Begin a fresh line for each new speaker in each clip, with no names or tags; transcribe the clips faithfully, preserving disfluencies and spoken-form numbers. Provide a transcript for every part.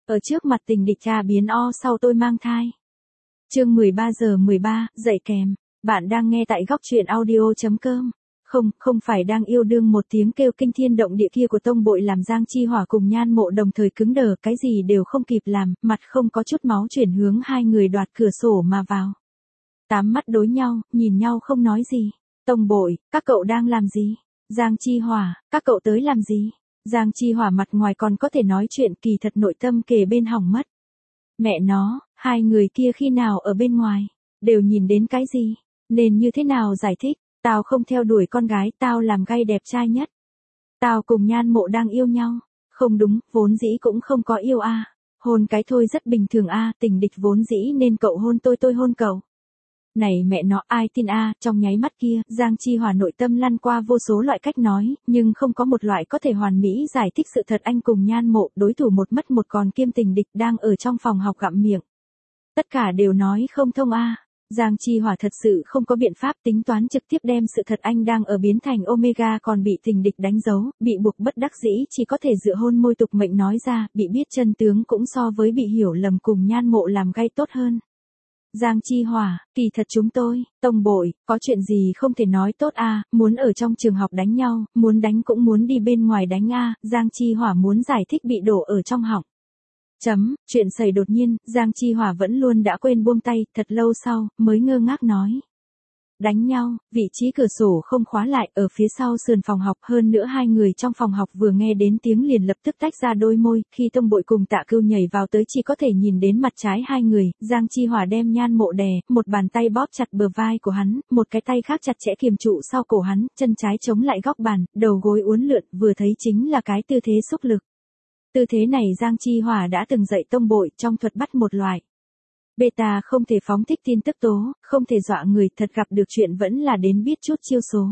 Ở trước mặt tình địch cha biến o sau tôi mang thai. Chương mười ba giờ mười ba, dạy kèm. Bạn đang nghe tại góc truyện audio.com. Không, không phải đang yêu đương một tiếng kêu kinh thiên động địa kia của tông bội làm Giang Chi Hỏa cùng Nhan Mộ đồng thời cứng đờ, cái gì đều không kịp làm, mặt không có chút máu chuyển hướng hai người đoạt cửa sổ mà vào. Tám mắt đối nhau, nhìn nhau không nói gì. Tông bội, các cậu đang làm gì? Giang Chi Hỏa, các cậu tới làm gì? Giang Chi Hỏa mặt ngoài còn có thể nói chuyện, kỳ thật nội tâm kề bên hỏng mất. Mẹ nó, hai người kia khi nào ở bên ngoài, đều nhìn đến cái gì? Nên như thế nào giải thích? Tao không theo đuổi con gái, tao làm gay đẹp trai nhất. Tao cùng Nhan Mộ đang yêu nhau. Không đúng, vốn dĩ cũng không có yêu a. À. Hôn cái thôi rất bình thường a, à, tình địch vốn dĩ nên cậu hôn tôi tôi hôn cậu. Này mẹ nó, ai tin a, à, trong nháy mắt kia, Giang Chi Hỏa nội tâm lăn qua vô số loại cách nói, nhưng không có một loại có thể hoàn mỹ giải thích sự thật anh cùng Nhan Mộ, đối thủ một mất một còn kiêm tình địch đang ở trong phòng học gặm miệng. Tất cả đều nói không thông a. À. Giang Chi Hỏa thật sự không có biện pháp tính toán trực tiếp đem sự thật anh đang ở biến thành Omega còn bị tình địch đánh dấu, bị buộc bất đắc dĩ chỉ có thể dựa hôn môi tục mệnh nói ra, bị biết chân tướng cũng so với bị hiểu lầm cùng Nhan Mộ làm gay tốt hơn. Giang Chi Hỏa, kỳ thật chúng tôi, tông bội, có chuyện gì không thể nói tốt a, à, muốn ở trong trường học đánh nhau, muốn đánh cũng muốn đi bên ngoài đánh a, à, Giang Chi Hỏa muốn giải thích bị đổ ở trong họng. Chấm, chuyện xảy đột nhiên, Giang Chi Hỏa vẫn luôn đã quên buông tay, thật lâu sau, mới ngơ ngác nói. Đánh nhau, vị trí cửa sổ không khóa lại, ở phía sau sườn phòng học, hơn nữa hai người trong phòng học vừa nghe đến tiếng liền lập tức tách ra đôi môi, khi tông bội cùng Tạ Cưu nhảy vào tới chỉ có thể nhìn đến mặt trái hai người, Giang Chi Hỏa đem Nhan Mộ đè, một bàn tay bóp chặt bờ vai của hắn, một cái tay khác chặt chẽ kiềm trụ sau cổ hắn, chân trái chống lại góc bàn, đầu gối uốn lượn, vừa thấy chính là cái tư thế xúc lực. Tư thế này Giang Chi Hỏa đã từng dạy tông bội trong thuật bắt một loại. Beta không thể phóng thích tin tức tố, không thể dọa người, thật gặp được chuyện vẫn là đến biết chút chiêu số.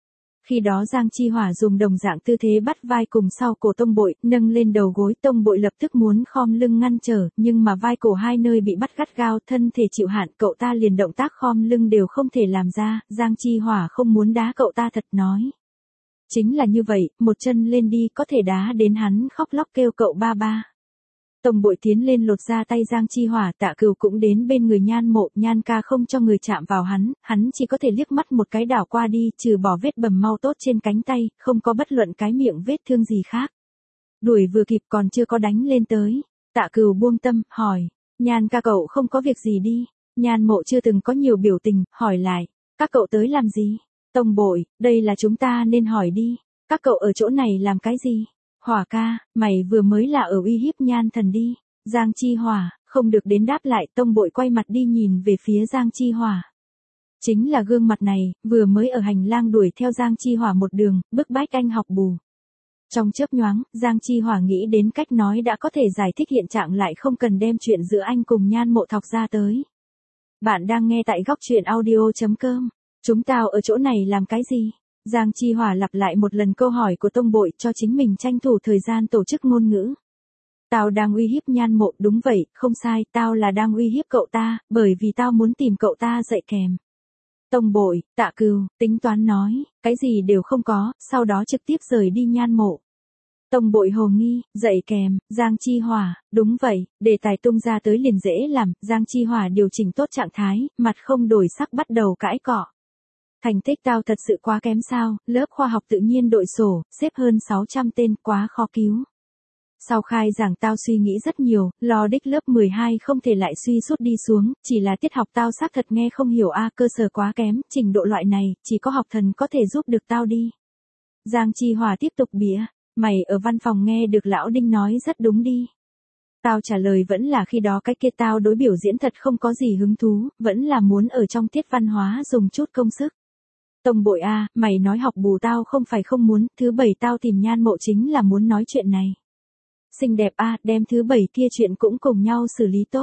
Khi đó Giang Chi Hỏa dùng đồng dạng tư thế bắt vai cùng sau cổ tông bội, nâng lên đầu gối, tông bội lập tức muốn khom lưng ngăn trở, nhưng mà vai cổ hai nơi bị bắt gắt gao, thân thể chịu hạn, cậu ta liền động tác khom lưng đều không thể làm ra, Giang Chi Hỏa không muốn đá cậu ta thật nói. Chính là như vậy, một chân lên đi có thể đá đến hắn khóc lóc kêu cậu ba ba. Tông bội tiến lên lột ra tay Giang Chi Hỏa, Tạ Cừu cũng đến bên người Nhan Mộ, Nhan ca không cho người chạm vào hắn, hắn chỉ có thể liếc mắt một cái đảo qua đi, trừ bỏ vết bầm mau tốt trên cánh tay, không có bất luận cái miệng vết thương gì khác. Đuổi vừa kịp còn chưa có đánh lên tới. Tạ Cừu buông tâm, hỏi, Nhan ca cậu không có việc gì đi. Nhan Mộ chưa từng có nhiều biểu tình, hỏi lại, các cậu tới làm gì? Tông bội, đây là chúng ta nên hỏi đi, các cậu ở chỗ này làm cái gì? Hỏa ca, mày vừa mới là ở uy hiếp Nhan thần đi. Giang Chi Hỏa, không được đến đáp lại, tông bội quay mặt đi nhìn về phía Giang Chi Hỏa. Chính là gương mặt này, vừa mới ở hành lang đuổi theo Giang Chi Hỏa một đường, bức bách anh học bù. Trong chớp nhoáng, Giang Chi Hỏa nghĩ đến cách nói đã có thể giải thích hiện trạng lại không cần đem chuyện giữa anh cùng Nhan Mộ thọc ra tới. Bạn đang nghe tại góc truyện audio.com. Chúng tao ở chỗ này làm cái gì? Giang Chi Hỏa lặp lại một lần câu hỏi của tông bội cho chính mình tranh thủ thời gian tổ chức ngôn ngữ. Tao đang uy hiếp Nhan Mộ, đúng vậy, không sai, tao là đang uy hiếp cậu ta, bởi vì tao muốn tìm cậu ta dạy kèm. Tông bội, Tạ Cừu, tính toán nói, cái gì đều không có, sau đó trực tiếp rời đi Nhan Mộ. Tông bội hồ nghi, dạy kèm, Giang Chi Hỏa, đúng vậy, đề tài tung ra tới liền dễ làm, Giang Chi Hỏa điều chỉnh tốt trạng thái, mặt không đổi sắc bắt đầu cãi cọ. Thành tích tao thật sự quá kém sao, lớp khoa học tự nhiên đội sổ, xếp hơn sáu trăm tên, quá khó cứu. Sau khai giảng tao suy nghĩ rất nhiều, lo đích lớp mười hai không thể lại suy sút đi xuống, chỉ là tiết học tao xác thật nghe không hiểu a, cơ sở quá kém, trình độ loại này, chỉ có học thần có thể giúp được tao đi. Giang Chi Hỏa tiếp tục bịa, mày ở văn phòng nghe được lão Đinh nói rất đúng đi. Tao trả lời vẫn là khi đó cái kia tao đối biểu diễn thật không có gì hứng thú, vẫn là muốn ở trong tiết văn hóa dùng chút công sức. Tông bội a, mày nói học bù tao không phải không muốn, thứ bảy tao tìm Nhan Mộ chính là muốn nói chuyện này. Xinh đẹp a, đem thứ bảy kia chuyện cũng cùng nhau xử lý tốt.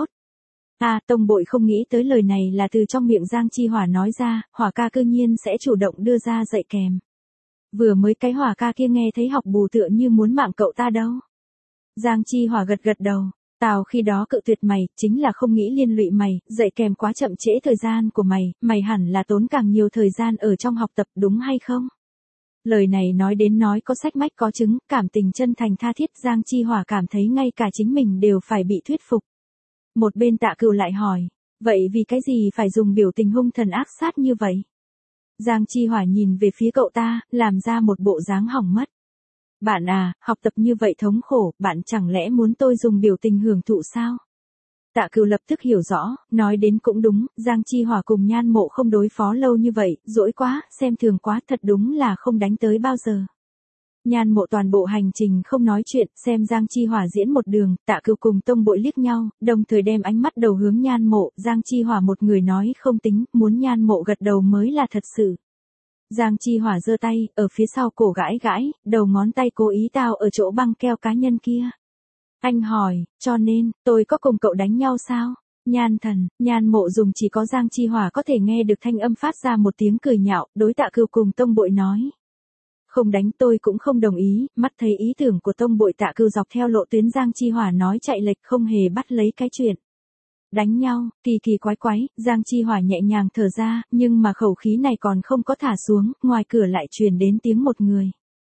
À, tông bội không nghĩ tới lời này là từ trong miệng Giang Chi Hỏa nói ra, Hỏa ca cư nhiên sẽ chủ động đưa ra dạy kèm. Vừa mới cái Hỏa ca kia nghe thấy học bù tựa như muốn mạng cậu ta đâu. Giang Chi Hỏa gật gật đầu. Tao khi đó cự tuyệt mày, chính là không nghĩ liên lụy mày, dạy kèm quá chậm trễ thời gian của mày, mày hẳn là tốn càng nhiều thời gian ở trong học tập đúng hay không? Lời này nói đến nói có sách mách có chứng, cảm tình chân thành tha thiết, Giang Chi Hỏa cảm thấy ngay cả chính mình đều phải bị thuyết phục. Một bên Tạ Cửu lại hỏi, vậy vì cái gì phải dùng biểu tình hung thần ác sát như vậy? Giang Chi Hỏa nhìn về phía cậu ta, làm ra một bộ dáng hỏng mất. Bạn à, học tập như vậy thống khổ, bạn chẳng lẽ muốn tôi dùng biểu tình hưởng thụ sao? Tạ Cửu lập tức hiểu rõ, nói đến cũng đúng, Giang Chi Hỏa cùng Nhan Mộ không đối phó lâu như vậy, dỗi quá, xem thường quá, thật đúng là không đánh tới bao giờ. Nhan Mộ toàn bộ hành trình không nói chuyện, xem Giang Chi Hỏa diễn một đường, Tạ Cửu cùng Tông Bội liếc nhau, đồng thời đem ánh mắt đầu hướng Nhan Mộ, Giang Chi Hỏa một người nói không tính, muốn Nhan Mộ gật đầu mới là thật sự. Giang Chi Hỏa giơ tay, ở phía sau cổ gãi gãi, đầu ngón tay cố ý tao ở chỗ băng keo cá nhân kia. Anh hỏi, cho nên, tôi có cùng cậu đánh nhau sao? Nhan Thần, Nhan Mộ dùng chỉ có Giang Chi Hỏa có thể nghe được thanh âm phát ra một tiếng cười nhạo, đối Tạ Cửu cùng Tông Bội nói. Không đánh, tôi cũng không đồng ý, mắt thấy ý tưởng của Tông Bội. Tạ Cửu dọc theo lộ tuyến Giang Chi Hỏa nói chạy lệch, không hề bắt lấy cái chuyện. Đánh nhau, kỳ kỳ quái quái, Giang Chi Hỏa nhẹ nhàng thở ra, nhưng mà khẩu khí này còn không có thả xuống, ngoài cửa lại truyền đến tiếng một người.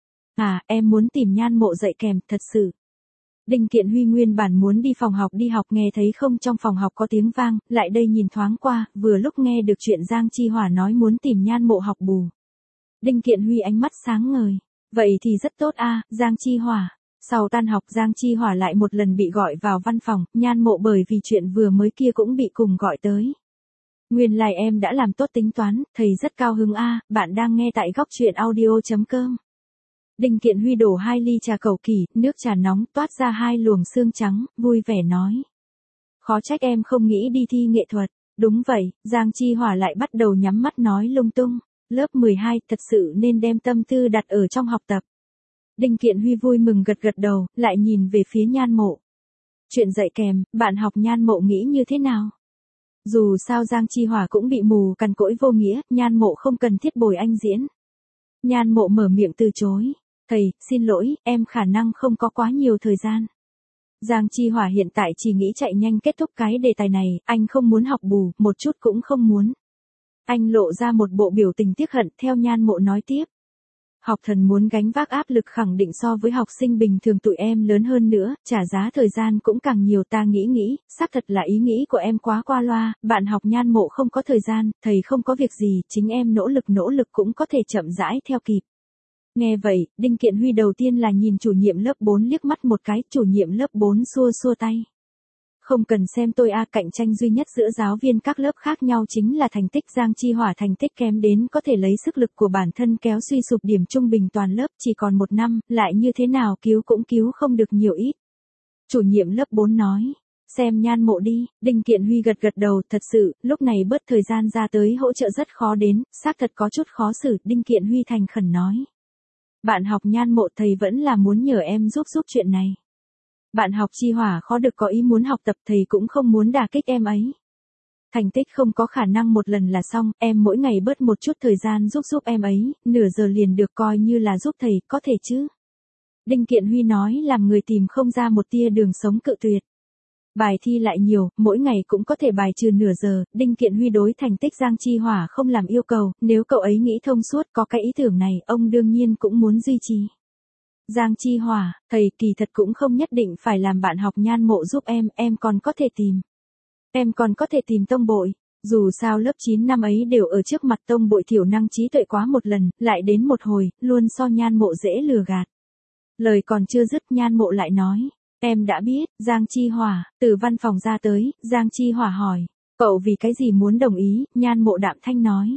À, em muốn tìm Nhan Mộ dạy kèm, thật sự. Đinh Kiện Huy nguyên bản muốn đi phòng học đi học, nghe thấy không trong phòng học có tiếng vang, lại đây nhìn thoáng qua, vừa lúc nghe được chuyện Giang Chi Hỏa nói muốn tìm Nhan Mộ học bù. Đinh Kiện Huy ánh mắt sáng ngời, vậy thì rất tốt a, Giang Chi Hỏa. Sau tan học Giang Chi Hỏa lại một lần bị gọi vào văn phòng, Nhan Mộ bởi vì chuyện vừa mới kia cũng bị cùng gọi tới. Nguyên lai like em đã làm tốt tính toán, thầy rất cao hứng a, bạn đang nghe tại góc truyện audio chấm com. Đinh Kiện Huy đổ hai ly trà cầu kỳ, nước trà nóng toát ra hai luồng xương trắng, vui vẻ nói. Khó trách em không nghĩ đi thi nghệ thuật. Đúng vậy, Giang Chi Hỏa lại bắt đầu nhắm mắt nói lung tung. Lớp mười hai thật sự nên đem tâm tư đặt ở trong học tập. Đinh Kiện Huy vui mừng gật gật đầu, lại nhìn về phía Nhan Mộ. Chuyện dạy kèm, bạn học Nhan Mộ nghĩ như thế nào? Dù sao Giang Chi Hỏa cũng bị mù cằn cỗi vô nghĩa, Nhan Mộ không cần thiết bồi anh diễn. Nhan Mộ mở miệng từ chối. Thầy, xin lỗi, em khả năng không có quá nhiều thời gian. Giang Chi Hỏa hiện tại chỉ nghĩ chạy nhanh kết thúc cái đề tài này, anh không muốn học bù, một chút cũng không muốn. Anh lộ ra một bộ biểu tình tiếc hận, theo Nhan Mộ nói tiếp. Học thần muốn gánh vác áp lực khẳng định so với học sinh bình thường tụi em lớn hơn nữa, trả giá thời gian cũng càng nhiều, ta nghĩ nghĩ, xác thật là ý nghĩ của em quá qua loa, bạn học Nhan Mộ không có thời gian, thầy không có việc gì, chính em nỗ lực nỗ lực cũng có thể chậm rãi theo kịp. Nghe vậy, Đinh Kiện Huy đầu tiên là nhìn chủ nhiệm lớp bốn liếc mắt một cái, chủ nhiệm lớp bốn xua xua tay. Không cần xem tôi a, cạnh tranh duy nhất giữa giáo viên các lớp khác nhau chính là thành tích. Giang Chi Hỏa thành tích kém đến có thể lấy sức lực của bản thân kéo suy sụp điểm trung bình toàn lớp, chỉ còn một năm, lại như thế nào cứu cũng cứu không được nhiều ít. Chủ nhiệm lớp bốn nói, xem Nhan Mộ đi. Đinh Kiện Huy gật gật đầu, thật sự, lúc này bớt thời gian ra tới hỗ trợ rất khó đến, xác thật có chút khó xử. Đinh Kiện Huy thành khẩn nói. Bạn học Nhan Mộ, thầy vẫn là muốn nhờ em giúp giúp chuyện này. Bạn học Chi Hỏa khó được có ý muốn học tập, thầy cũng không muốn đả kích em ấy. Thành tích không có khả năng một lần là xong, em mỗi ngày bớt một chút thời gian giúp giúp em ấy, nửa giờ liền được coi như là giúp thầy, có thể chứ? Đinh Kiện Huy nói làm người tìm không ra một tia đường sống cự tuyệt. Bài thi lại nhiều, mỗi ngày cũng có thể bài trừ nửa giờ, Đinh Kiện Huy đối thành tích Giang Chi Hỏa không làm yêu cầu, nếu cậu ấy nghĩ thông suốt có cái ý tưởng này, ông đương nhiên cũng muốn duy trì. Giang Chi Hỏa, thầy kỳ thật cũng không nhất định phải làm bạn học Nhan Mộ giúp em, em còn có thể tìm. Em còn có thể tìm Tông Bội, dù sao lớp chín năm ấy đều ở trước mặt Tông Bội thiểu năng trí tuệ quá một lần, lại đến một hồi, luôn so Nhan Mộ dễ lừa gạt. Lời còn chưa dứt Nhan Mộ lại nói, em đã biết. Giang Chi Hỏa, từ văn phòng ra tới, Giang Chi Hỏa hỏi, cậu vì cái gì muốn đồng ý? Nhan Mộ đạm thanh nói,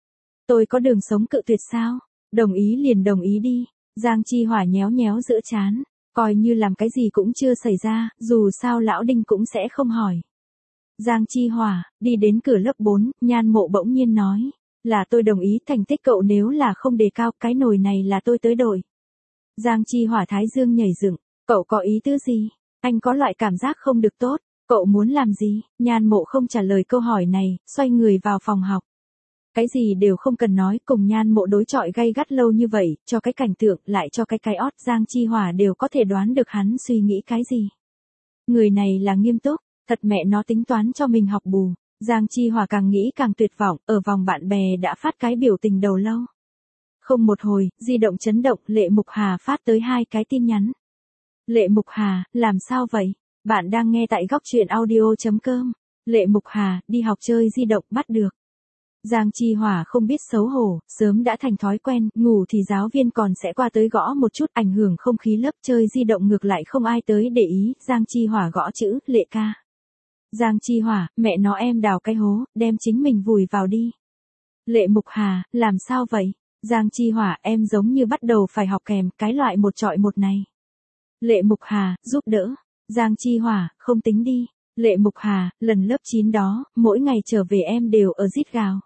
tôi có đường sống cự tuyệt sao? Đồng ý liền đồng ý đi. Giang Chi Hỏa nhéo nhéo giữa trán, coi như làm cái gì cũng chưa xảy ra, dù sao lão Đinh cũng sẽ không hỏi. Giang Chi Hỏa, đi đến cửa lớp bốn, Nhan Mộ bỗng nhiên nói, là tôi đồng ý, thành tích cậu nếu là không đề cao, cái nồi này là tôi tới đổi. Giang Chi Hỏa thái dương nhảy dựng, cậu có ý tứ gì? Anh có loại cảm giác không được tốt, cậu muốn làm gì? Nhan Mộ không trả lời câu hỏi này, xoay người vào phòng học. Cái gì đều không cần nói, cùng Nhan Mộ đối chọi gay gắt lâu như vậy, cho cái cảnh tượng, lại cho cái cái ót, Giang Chi Hỏa đều có thể đoán được hắn suy nghĩ cái gì. Người này là nghiêm túc, thật mẹ nó tính toán cho mình học bù. Giang Chi Hỏa càng nghĩ càng tuyệt vọng, ở vòng bạn bè đã phát cái biểu tình đầu lâu. Không một hồi, di động chấn động, Lệ Mục Hà phát tới hai cái tin nhắn. Lệ Mục Hà, làm sao vậy? Bạn đang nghe tại góc truyện audio.com. Lệ Mục Hà, đi học chơi di động bắt được. Giang Chi Hỏa không biết xấu hổ, sớm đã thành thói quen, ngủ thì giáo viên còn sẽ qua tới gõ một chút, ảnh hưởng không khí lớp, chơi di động ngược lại không ai tới để ý. Giang Chi Hỏa gõ chữ, Lệ ca. Giang Chi Hỏa, mẹ nó em đào cái hố, đem chính mình vùi vào đi. Lệ Mục Hà, làm sao vậy? Giang Chi Hỏa, em giống như bắt đầu phải học kèm, cái loại một trọi một này. Lệ Mục Hà, giúp đỡ. Giang Chi Hỏa, không tính đi. Lệ Mục Hà, lần lớp chín đó, mỗi ngày trở về em đều ở rít gào.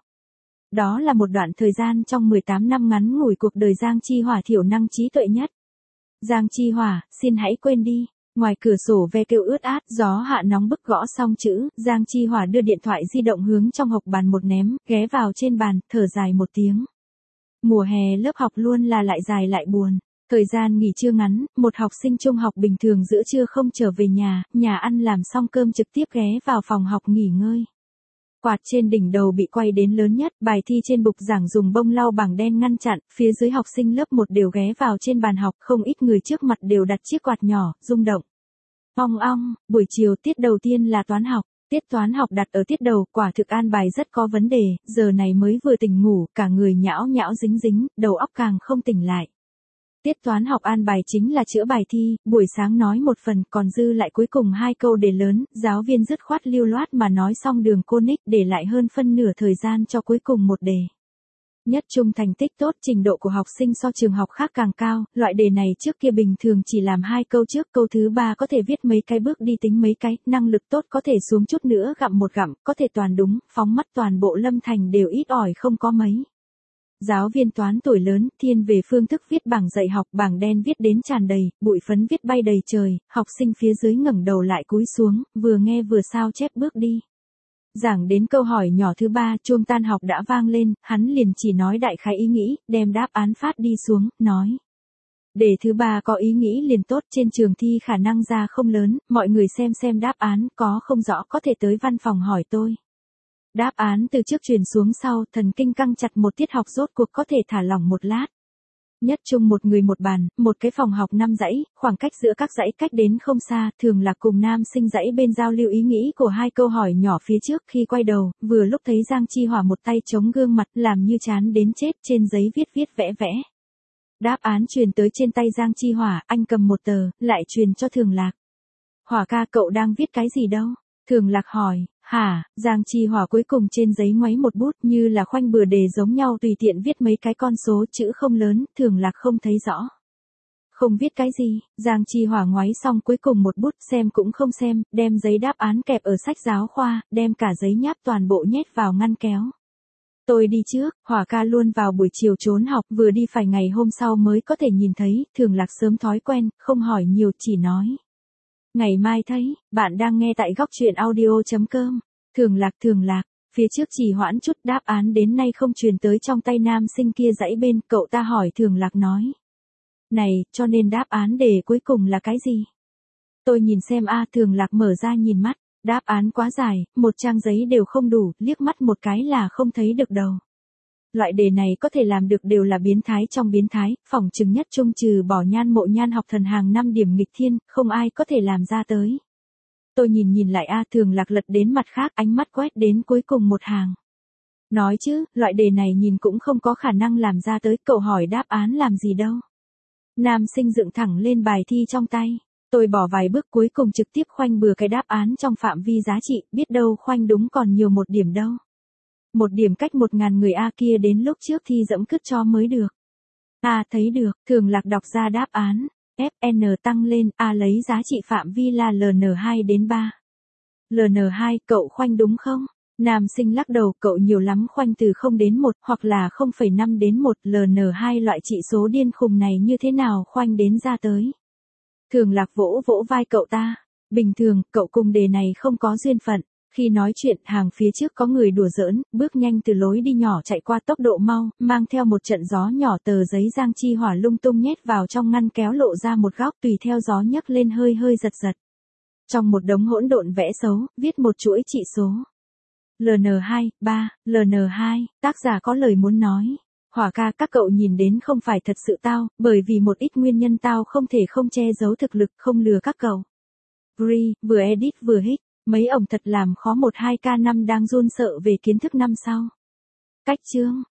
Đó là một đoạn thời gian trong mười tám năm ngắn ngủi cuộc đời Giang Chi Hỏa thiểu năng trí tuệ nhất. Giang Chi Hỏa, xin hãy quên đi. Ngoài cửa sổ ve kêu ướt át, gió hạ nóng bức gõ xong chữ, Giang Chi Hỏa đưa điện thoại di động hướng trong hộc bàn một ném, ghé vào trên bàn, thở dài một tiếng. Mùa hè lớp học luôn là lại dài lại buồn. Thời gian nghỉ trưa ngắn, một học sinh trung học bình thường giữa trưa không trở về nhà, nhà ăn làm xong cơm trực tiếp ghé vào phòng học nghỉ ngơi. Quạt trên đỉnh đầu bị quay đến lớn nhất, bài thi trên bục giảng dùng bông lau bảng đen ngăn chặn, phía dưới học sinh lớp một đều ghé vào trên bàn học, không ít người trước mặt đều đặt chiếc quạt nhỏ, rung động. Ong ong, buổi chiều tiết đầu tiên là toán học. Tiết toán học đặt ở tiết đầu, quả thực an bài rất có vấn đề, giờ này mới vừa tỉnh ngủ, cả người nhão nhão dính dính, đầu óc càng không tỉnh lại. Tiết toán học an bài chính là chữa bài thi, buổi sáng nói một phần, còn dư lại cuối cùng hai câu đề lớn, giáo viên dứt khoát lưu loát mà nói xong đường conic, để lại hơn phân nửa thời gian cho cuối cùng một đề. Nhất trung thành tích tốt, trình độ của học sinh so trường học khác càng cao, loại đề này trước kia bình thường chỉ làm hai câu trước, câu thứ ba có thể viết mấy cái bước đi tính mấy cái, năng lực tốt có thể xuống chút nữa gặm một gặm, có thể toàn đúng, phóng mắt toàn bộ Lâm Thành đều ít ỏi không có mấy. Giáo viên toán tuổi lớn, thiên về phương thức viết bảng dạy học, bảng đen viết đến tràn đầy, bụi phấn viết bay đầy trời, học sinh phía dưới ngẩng đầu lại cúi xuống, vừa nghe vừa sao chép bước đi. Giảng đến câu hỏi nhỏ thứ ba, chuông tan học đã vang lên, hắn liền chỉ nói đại khái ý nghĩ, đem đáp án phát đi xuống, nói. Đề thứ ba có ý nghĩ liền tốt, trên trường thi khả năng ra không lớn, mọi người xem xem đáp án, có không rõ có thể tới văn phòng hỏi tôi. Đáp án từ trước truyền xuống sau, thần kinh căng chặt, một tiết học rốt cuộc có thể thả lỏng một lát. Nhất trung một người một bàn, một cái phòng học năm dãy, khoảng cách giữa các dãy cách đến không xa, thường là cùng nam sinh dãy bên giao lưu ý nghĩ của hai câu hỏi nhỏ phía trước, khi quay đầu, vừa lúc thấy Giang Chi Hỏa một tay chống gương mặt, làm như chán đến chết, trên giấy viết viết vẽ vẽ. Đáp án truyền tới trên tay Giang Chi Hỏa, anh cầm một tờ, lại truyền cho Thường Lạc. Hỏa ca, cậu đang viết cái gì đâu? Thường Lạc hỏi. Hả, Giang Chi Hỏa cuối cùng trên giấy ngoáy một bút, như là khoanh bừa đề giống nhau, tùy tiện viết mấy cái con số, chữ không lớn, Thường Lạc không thấy rõ. Không viết cái gì, Giang Chi Hỏa ngoáy xong cuối cùng một bút, xem cũng không xem, đem giấy đáp án kẹp ở sách giáo khoa, đem cả giấy nháp toàn bộ nhét vào ngăn kéo. Tôi đi trước, Hỏa ca luôn vào buổi chiều trốn học, vừa đi phải ngày hôm sau mới có thể nhìn thấy, Thường Lạc sớm thói quen, không hỏi nhiều, chỉ nói. Ngày mai thấy, bạn đang nghe tại góc truyện audio.com. Thường Lạc, Thường Lạc, phía trước chỉ hoãn chút, đáp án đến nay không truyền tới trong tay nam sinh kia dãy bên, cậu ta hỏi Thường Lạc nói. Này, cho nên đáp án đề cuối cùng là cái gì? Tôi nhìn xem a, Thường Lạc mở ra nhìn mắt, đáp án quá dài, một trang giấy đều không đủ, liếc mắt một cái là không thấy được đầu. Loại đề này có thể làm được đều là biến thái trong biến thái, phỏng chừng nhất trung trừ bỏ Nhan Mộ Nhan học thần hàng năm điểm nghịch thiên, không ai có thể làm ra tới. Tôi nhìn nhìn lại a, Thường Lạc lật đến mặt khác, ánh mắt quét đến cuối cùng một hàng. Nói chứ, loại đề này nhìn cũng không có khả năng làm ra tới, cậu hỏi đáp án làm gì đâu. Nam sinh dựng thẳng lên bài thi trong tay. Tôi bỏ vài bước cuối cùng trực tiếp khoanh bừa cái đáp án trong phạm vi giá trị, biết đâu khoanh đúng còn nhiều một điểm đâu. Một điểm cách một ngàn người A kia đến lúc trước thi dẫm cứt cho mới được. A thấy được, Thường Lạc đọc ra đáp án. ép en tăng lên, A lấy giá trị phạm vi là L N hai đến ba. L N hai, cậu khoanh đúng không? Nam sinh lắc đầu, cậu nhiều lắm khoanh từ không đến một, hoặc là không phẩy năm đến một, L N hai loại trị số điên khùng này như thế nào khoanh đến ra tới. Thường Lạc vỗ vỗ vai cậu ta. Bình thường, cậu cùng đề này không có duyên phận. Khi nói chuyện, hàng phía trước có người đùa giỡn, bước nhanh từ lối đi nhỏ chạy qua tốc độ mau, mang theo một trận gió nhỏ, tờ giấy Giang Chi Hỏa lung tung nhét vào trong ngăn kéo lộ ra một góc, tùy theo gió nhấc lên hơi hơi giật giật. Trong một đống hỗn độn vẽ xấu, viết một chuỗi trị số. L N hai, ba, L N hai, tác giả có lời muốn nói. Hỏa ca, các cậu nhìn đến không phải thật sự tao, bởi vì một ít nguyên nhân tao không thể không che giấu thực lực, không lừa các cậu. Bri, vừa edit vừa hit, mấy ổng thật làm khó một hai k năm đang run sợ về kiến thức năm sau. Cách chương